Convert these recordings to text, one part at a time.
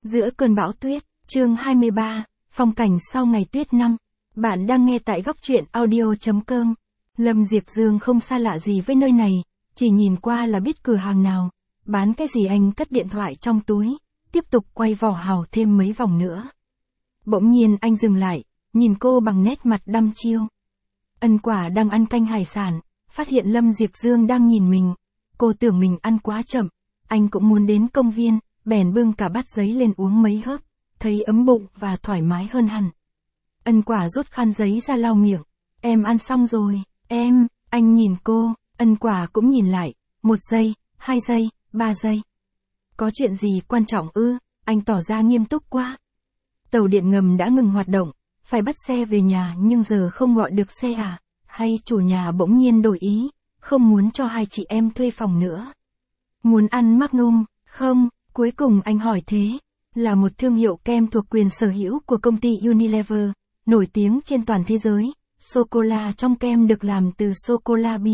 Giữa cơn bão tuyết, chương 23, phong cảnh sau ngày tuyết năm. Bạn đang nghe tại góc truyện audio.com. Lâm Diệp Dương không xa lạ gì với nơi này, chỉ nhìn qua là biết cửa hàng nào, bán cái gì. Anh cất điện thoại trong túi, tiếp tục quay vỏ hào thêm mấy vòng nữa. Bỗng nhiên anh dừng lại, nhìn cô bằng nét mặt đăm chiêu. Ân Quả đang ăn canh hải sản, phát hiện Lâm Diệp Dương đang nhìn mình. Cô tưởng mình ăn quá chậm, anh cũng muốn đến công viên, bèn bưng cả bát giấy lên uống mấy hớp, thấy ấm bụng và thoải mái hơn hẳn. Ân Quả rút khăn giấy ra lau miệng. Em ăn xong rồi, em, anh nhìn cô, Ân Quả cũng nhìn lại, 1 giây, 2 giây, 3 giây. Có chuyện gì quan trọng ư? Anh tỏ ra nghiêm túc quá. Tàu điện ngầm đã ngừng hoạt động, phải bắt xe về nhà nhưng giờ không gọi được xe à? Hay chủ nhà bỗng nhiên đổi ý, không muốn cho hai chị em thuê phòng nữa? Muốn ăn Magnum, không? Cuối cùng anh hỏi thế. Là một thương hiệu kem thuộc quyền sở hữu của công ty Unilever, nổi tiếng trên toàn thế giới. Sô-cô-la trong kem được làm từ sô-cô-la Bỉ.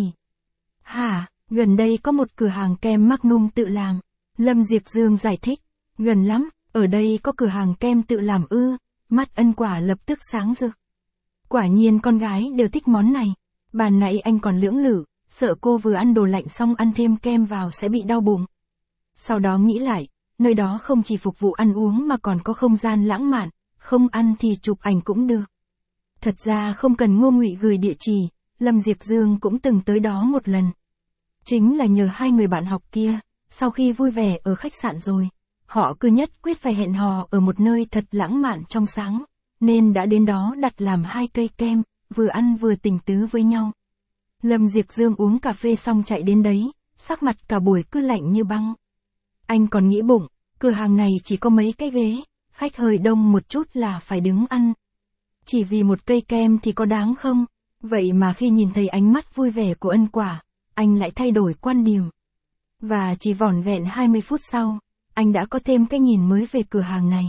Hả, gần đây có một cửa hàng kem Magnum tự làm. Lâm Diệp Dương giải thích. Gần lắm, ở đây có cửa hàng kem tự làm ư? Mắt Ân Quả lập tức sáng rực. Quả nhiên con gái đều thích món này. Ban nãy anh còn lưỡng lự, sợ cô vừa ăn đồ lạnh xong ăn thêm kem vào sẽ bị đau bụng. Sau đó nghĩ lại, nơi đó không chỉ phục vụ ăn uống mà còn có không gian lãng mạn, không ăn thì chụp ảnh cũng được. Thật ra không cần Ngô Ngụy gửi địa chỉ, Lâm Diệp Dương cũng từng tới đó một lần. Chính là nhờ hai người bạn học kia, sau khi vui vẻ ở khách sạn rồi, họ cứ nhất quyết phải hẹn hò ở một nơi thật lãng mạn trong sáng, nên đã đến đó đặt làm 2 cây kem, vừa ăn vừa tình tứ với nhau. Lâm Diệp Dương uống cà phê xong chạy đến đấy, sắc mặt cả buổi cứ lạnh như băng. Anh còn nghĩ bụng, cửa hàng này chỉ có mấy cái ghế, khách hơi đông một chút là phải đứng ăn. Chỉ vì 1 cây kem thì có đáng không? Vậy mà khi nhìn thấy ánh mắt vui vẻ của Ân Quả, anh lại thay đổi quan điểm. Và chỉ vỏn vẹn 20 phút sau, anh đã có thêm cái nhìn mới về cửa hàng này.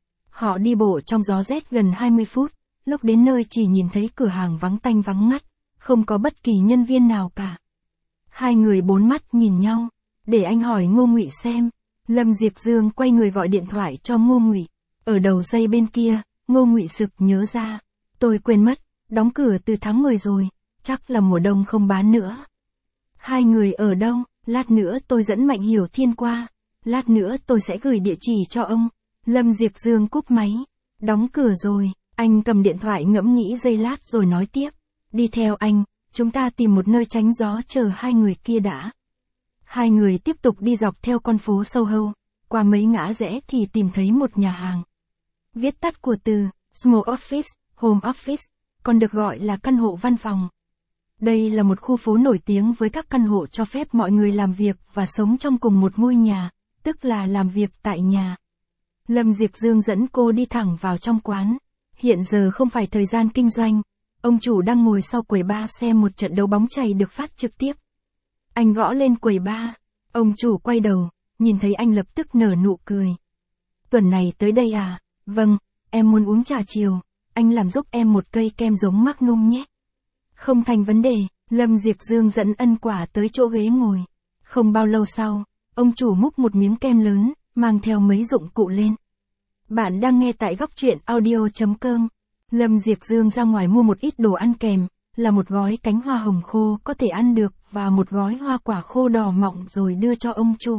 Họ đi bộ trong gió rét gần 20 phút, lúc đến nơi chỉ nhìn thấy cửa hàng vắng tanh vắng ngắt, không có bất kỳ nhân viên nào cả. Hai người bốn mắt nhìn nhau, để anh hỏi Ngô Ngụy xem. Lâm Diệp Dương quay người gọi điện thoại cho Ngô Ngụy. Ở đầu dây bên kia, Ngô Ngụy sực nhớ ra. Tôi quên mất, đóng cửa từ tháng 10 rồi, chắc là mùa đông không bán nữa. Hai người ở đâu? Lát nữa tôi dẫn Mạnh Hiểu Thiên qua. Lát nữa tôi sẽ gửi địa chỉ cho ông. Lâm Diệp Dương cúp máy. Đóng cửa rồi, anh cầm điện thoại ngẫm nghĩ giây lát rồi nói tiếp. Đi theo anh, chúng ta tìm một nơi tránh gió chờ hai người kia đã. Hai người tiếp tục đi dọc theo con phố Soho, qua mấy ngã rẽ thì tìm thấy một nhà hàng. Viết tắt của từ Small Office, Home Office, còn được gọi là căn hộ văn phòng. Đây là một khu phố nổi tiếng với các căn hộ cho phép mọi người làm việc và sống trong cùng một ngôi nhà, tức là làm việc tại nhà. Lâm Diệp Dương dẫn cô đi thẳng vào trong quán. Hiện giờ không phải thời gian kinh doanh, ông chủ đang ngồi sau quầy bar xem một trận đấu bóng chày được phát trực tiếp. Anh gõ lên quầy bar, ông chủ quay đầu, nhìn thấy anh lập tức nở nụ cười. Tuần này tới đây à? Vâng, em muốn uống trà chiều, anh làm giúp em 1 cây kem giống Magnum nhé. Không thành vấn đề, Lâm Diệp Dương dẫn Ân Quả tới chỗ ghế ngồi. Không bao lâu sau, ông chủ múc một miếng kem lớn, mang theo mấy dụng cụ lên. Bạn đang nghe tại góc truyện audio.com. Lâm Diệp Dương ra ngoài mua một ít đồ ăn kèm, là một gói cánh hoa hồng khô có thể ăn được và một gói hoa quả khô đỏ mọng rồi đưa cho ông chủ.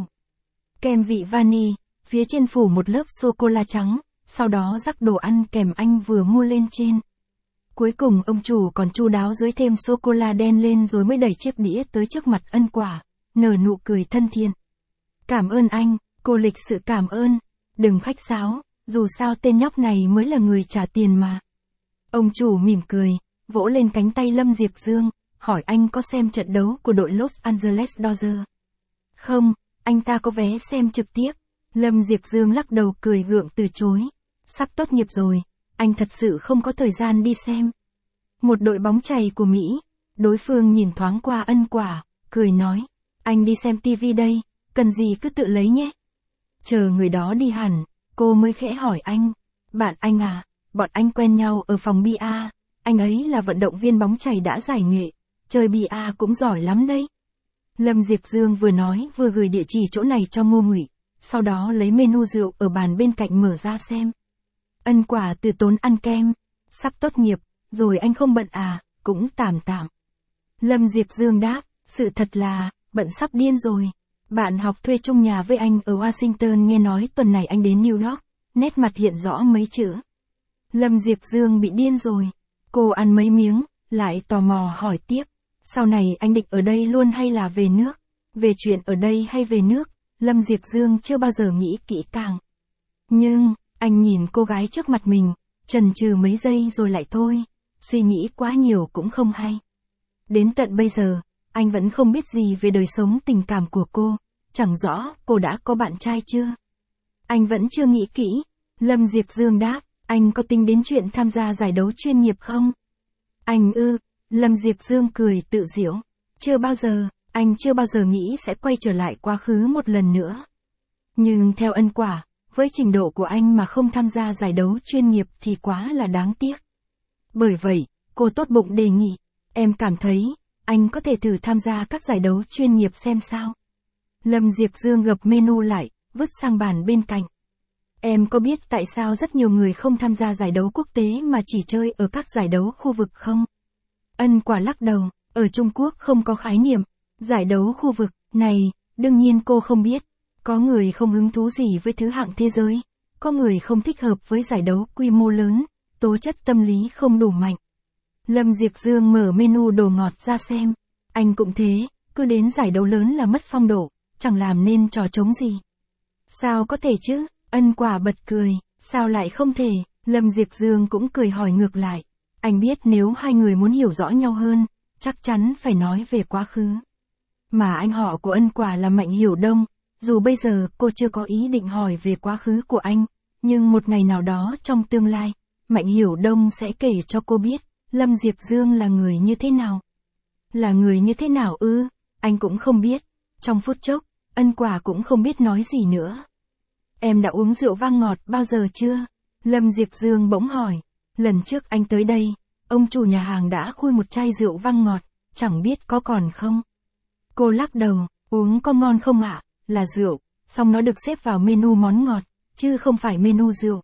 Kem vị vani, phía trên phủ một lớp sô-cô-la trắng, sau đó rắc đồ ăn kèm anh vừa mua lên trên. Cuối cùng ông chủ còn chu đáo dưới thêm sô-cô-la đen lên rồi mới đẩy chiếc đĩa tới trước mặt Ân Quả, nở nụ cười thân thiện. Cảm ơn anh, cô lịch sự cảm ơn. Đừng khách sáo, dù sao tên nhóc này mới là người trả tiền mà. Ông chủ mỉm cười, vỗ lên cánh tay Lâm Diệp Dương, hỏi anh có xem trận đấu của đội Los Angeles Dodgers. Không, anh ta có vé xem trực tiếp. Lâm Diệp Dương lắc đầu cười gượng từ chối. Sắp tốt nghiệp rồi, anh thật sự không có thời gian đi xem. Một đội bóng chày của Mỹ. Đối phương nhìn thoáng qua Ân Quả, cười nói. Anh đi xem tivi đây, cần gì cứ tự lấy nhé. Chờ người đó đi hẳn, cô mới khẽ hỏi anh. Bạn anh à, bọn anh quen nhau ở phòng bia, anh ấy là vận động viên bóng chày đã giải nghệ, chơi bia cũng giỏi lắm đấy. Lâm Diệp Dương vừa nói vừa gửi địa chỉ chỗ này cho Ngô Ngụy. sau đó lấy menu rượu ở bàn bên cạnh mở ra xem. Ân Quả từ tốn ăn kem, sắp tốt nghiệp, rồi anh không bận à, cũng tạm tạm. Lâm Diệp Dương đáp, sự thật là, bận sắp điên rồi. Bạn học thuê chung nhà với anh ở Washington nghe nói tuần này anh đến New York, nét mặt hiện rõ mấy chữ. Lâm Diệp Dương bị điên rồi. Cô ăn mấy miếng, lại tò mò hỏi tiếp. Sau này anh định ở đây luôn hay là về nước? Về chuyện ở đây hay về nước, Lâm Diệp Dương chưa bao giờ nghĩ kỹ càng. Nhưng, anh nhìn cô gái trước mặt mình, chần chừ mấy giây rồi lại thôi, suy nghĩ quá nhiều cũng không hay. Đến tận bây giờ, anh vẫn không biết gì về đời sống tình cảm của cô, chẳng rõ cô đã có bạn trai chưa. Anh vẫn chưa nghĩ kỹ. Lâm Diệp Dương đáp, anh có tính đến chuyện tham gia giải đấu chuyên nghiệp không? Anh Lâm Diệp Dương cười tự giễu. Chưa bao giờ, anh chưa bao giờ nghĩ sẽ quay trở lại quá khứ một lần nữa. Nhưng theo Ân Quả, với trình độ của anh mà không tham gia giải đấu chuyên nghiệp thì quá là đáng tiếc. Bởi vậy, cô tốt bụng đề nghị, em cảm thấy, anh có thể thử tham gia các giải đấu chuyên nghiệp xem sao. Lâm Diệp Dương gập menu lại, vứt sang bàn bên cạnh. Em có biết tại sao rất nhiều người không tham gia giải đấu quốc tế mà chỉ chơi ở các giải đấu khu vực không? Ân Quả lắc đầu, ở Trung Quốc không có khái niệm giải đấu khu vực này, đương nhiên cô không biết. Có người không hứng thú gì với thứ hạng thế giới, có người không thích hợp với giải đấu quy mô lớn, tố chất tâm lý không đủ mạnh. Lâm Diệp Dương mở menu đồ ngọt ra xem, anh cũng thế, cứ đến giải đấu lớn là mất phong độ, chẳng làm nên trò trống gì. Sao có thể chứ? Ân Quả bật cười, sao lại không thể? Lâm Diệp Dương cũng cười hỏi ngược lại. Anh biết nếu hai người muốn hiểu rõ nhau hơn, chắc chắn phải nói về quá khứ. Mà anh họ của Ân Quả là Mạnh Hiểu Đông, dù bây giờ cô chưa có ý định hỏi về quá khứ của anh, nhưng một ngày nào đó trong tương lai, Mạnh Hiểu Đông sẽ kể cho cô biết, Lâm Diệp Dương là người như thế nào. Là người như thế nào anh cũng không biết. Trong phút chốc, Ân Quả cũng không biết nói gì nữa. Em đã uống rượu vang ngọt bao giờ chưa? Lâm Diệp Dương bỗng hỏi. Lần trước anh tới đây, ông chủ nhà hàng đã khui một chai rượu vang ngọt, chẳng biết có còn không? Cô lắc đầu, uống có ngon không ạ? Là rượu, song nó được xếp vào menu món ngọt, chứ không phải menu rượu.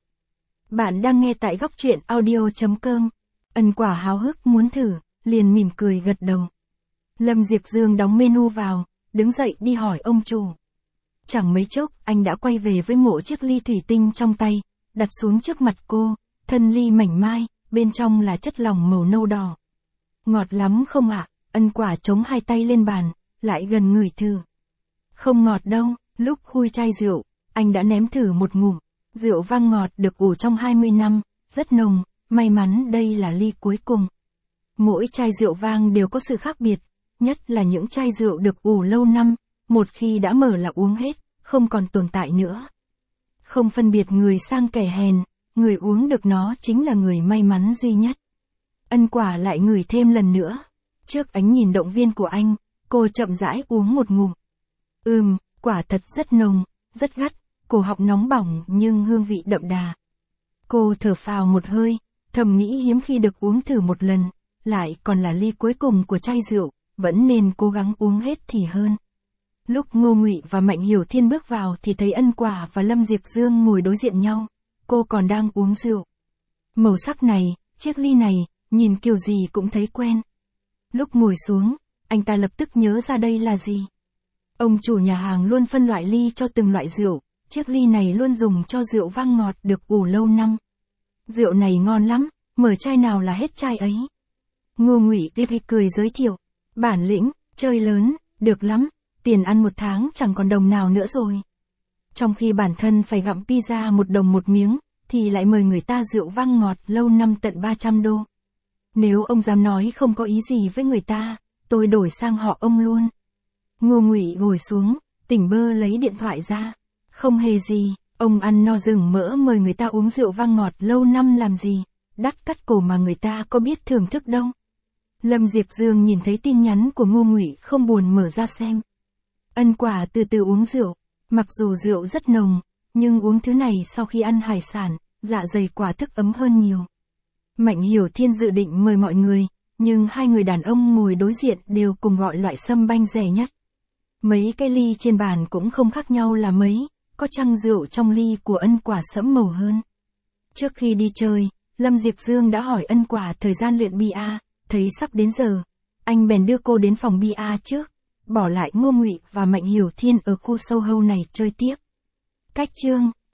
Bạn đang nghe tại góc truyện audio.com. Ân Quả háo hức muốn thử, liền mỉm cười gật đầu. Lâm Diệp Dương đóng menu vào, đứng dậy đi hỏi ông chủ. Chẳng mấy chốc, anh đã quay về với một chiếc ly thủy tinh trong tay, đặt xuống trước mặt cô, thân ly mảnh mai, bên trong là chất lỏng màu nâu đỏ. Ngọt lắm không ạ? Ân Quả chống hai tay lên bàn, lại gần ngửi thử. Không ngọt đâu, lúc khui chai rượu, anh đã ném thử một ngụm. Rượu vang ngọt được ủ trong 20 năm, rất nồng, may mắn đây là ly cuối cùng. Mỗi chai rượu vang đều có sự khác biệt, nhất là những chai rượu được ủ lâu năm, một khi đã mở là uống hết, không còn tồn tại nữa. Không phân biệt người sang kẻ hèn, người uống được nó chính là người may mắn duy nhất. Ân Quả lại ngửi thêm lần nữa. Trước ánh nhìn động viên của anh, cô chậm rãi uống một ngụm. Quả thật rất nồng, rất gắt, cổ họng nóng bỏng nhưng hương vị đậm đà. Cô thở phào một hơi, thầm nghĩ hiếm khi được uống thử một lần, lại còn là ly cuối cùng của chai rượu, vẫn nên cố gắng uống hết thì hơn. Lúc Ngô Ngụy và Mạnh Hiểu Thiên bước vào thì thấy Ân Quả và Lâm Diệp Dương ngồi đối diện nhau, cô còn đang uống rượu. Màu sắc này, chiếc ly này, nhìn kiểu gì cũng thấy quen. Lúc ngồi xuống, anh ta lập tức nhớ ra đây là gì. Ông chủ nhà hàng luôn phân loại ly cho từng loại rượu, chiếc ly này luôn dùng cho rượu vang ngọt được ủ lâu năm. Rượu này ngon lắm, mở chai nào là hết chai ấy. Ngô Ngụy tiếp cười giới thiệu, bản lĩnh, chơi lớn, được lắm, tiền ăn một tháng chẳng còn đồng nào nữa rồi. Trong khi bản thân phải gặm pizza 1 đồng một miếng, thì lại mời người ta rượu vang ngọt lâu năm tận 300 đô. Nếu ông dám nói không có ý gì với người ta, tôi đổi sang họ ông luôn. Ngô Ngụy ngồi xuống, tỉnh bơ lấy điện thoại ra. Không hề gì, ông ăn no rừng mỡ mời người ta uống rượu vang ngọt lâu năm làm gì, đắt cắt cổ mà người ta có biết thưởng thức đâu. Lâm Diệp Dương nhìn thấy tin nhắn của Ngô Ngụy không buồn mở ra xem. Ân Quả từ từ uống rượu, mặc dù rượu rất nồng, nhưng uống thứ này sau khi ăn hải sản, dạ dày quả thức ấm hơn nhiều. Mạnh Hiểu Thiên dự định mời mọi người, nhưng hai người đàn ông ngồi đối diện đều cùng gọi loại sâm banh rẻ nhất. Mấy cái ly trên bàn cũng không khác nhau là mấy, có chăng rượu trong ly của Ân Quả sẫm màu hơn. Trước khi đi chơi, Lâm Diệp Dương đã hỏi Ân Quả thời gian luyện bia, thấy sắp đến giờ. Anh bèn đưa cô đến phòng bia trước, bỏ lại Ngô Ngụy và Mạnh Hiểu Thiên ở khu sâu hâu này chơi tiếp. Cách chương